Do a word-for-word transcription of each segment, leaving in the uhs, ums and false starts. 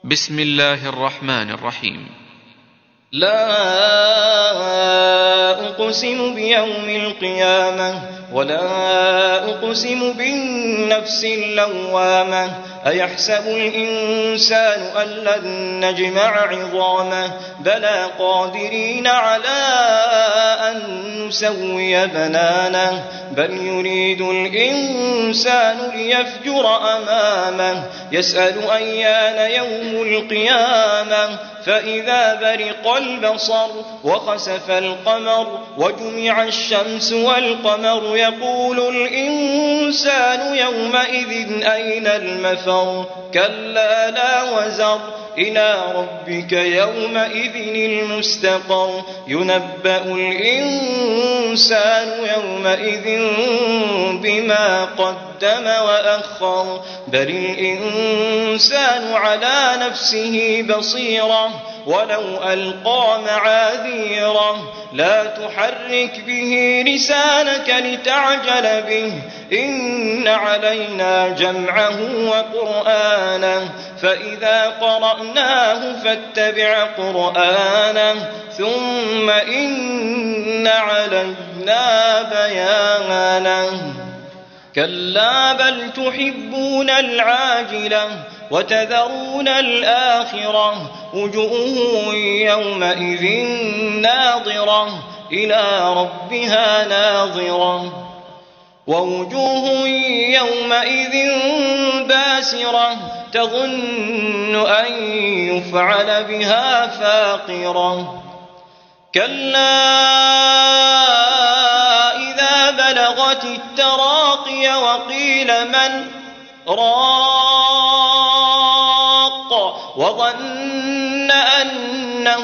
بسم الله الرحمن الرحيم. لا أقسم بيوم القيامة ولا أقسم بالنفس اللوامة أيحسب الإنسان أن لن نجمع عظامه بلى قادرين على أن نسوي بنانه بل يريد الإنسان ليفجر أمامه يسأل أيان يوم القيامة فإذا برق البصر وخسف القمر وجمع الشمس والقمر يقول الإنسان يومئذ أين المفر كلا لا وزر إلى ربك يومئذ المستقر ينبأ الإنسان يومئذ بما قدم وأخر بل الإنسان على نفسه بصيرة ولو ألقى معاذيره لا تحرك به لسانك لتعجل به إن علينا جمعه وقرآنه فإذا قرأناه فاتبع قرآنه ثم إن علينا بيانه كلا بل تحبون العاجلة وتذرون الآخرة وجوه يومئذ ناظرة إلى ربها ناظرة ووجوه يومئذ باسرة تظن أن يفعل بها فاقرة كلا إذا بلغت التراقي وقيل من راق وظن أنه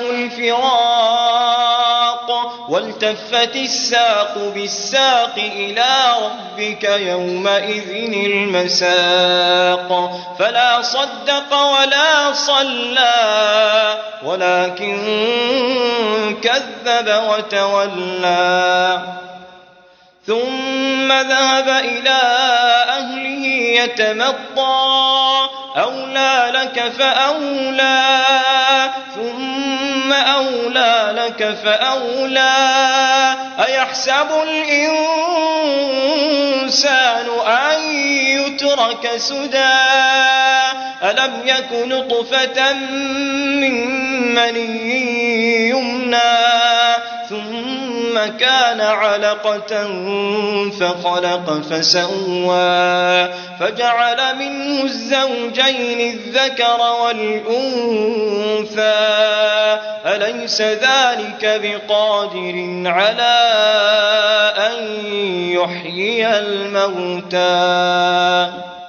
الفراق والتفت الساق بالساق إلى ربك يومئذ المساق فلا صدق ولا صلى ولكن كذب وتولى ثم ذهب إلى أهله يتمطى أولى لك فأولى ثم أولى لك فأولى أيحسب الإنسان أن يترك سدى ألم يك نطفة من مني يمنى ثم كان علقة فخلق فسوى فجعل منه الزوجين الذكر والأنثى أليس ذلك بقادر على أن يحيي الموتى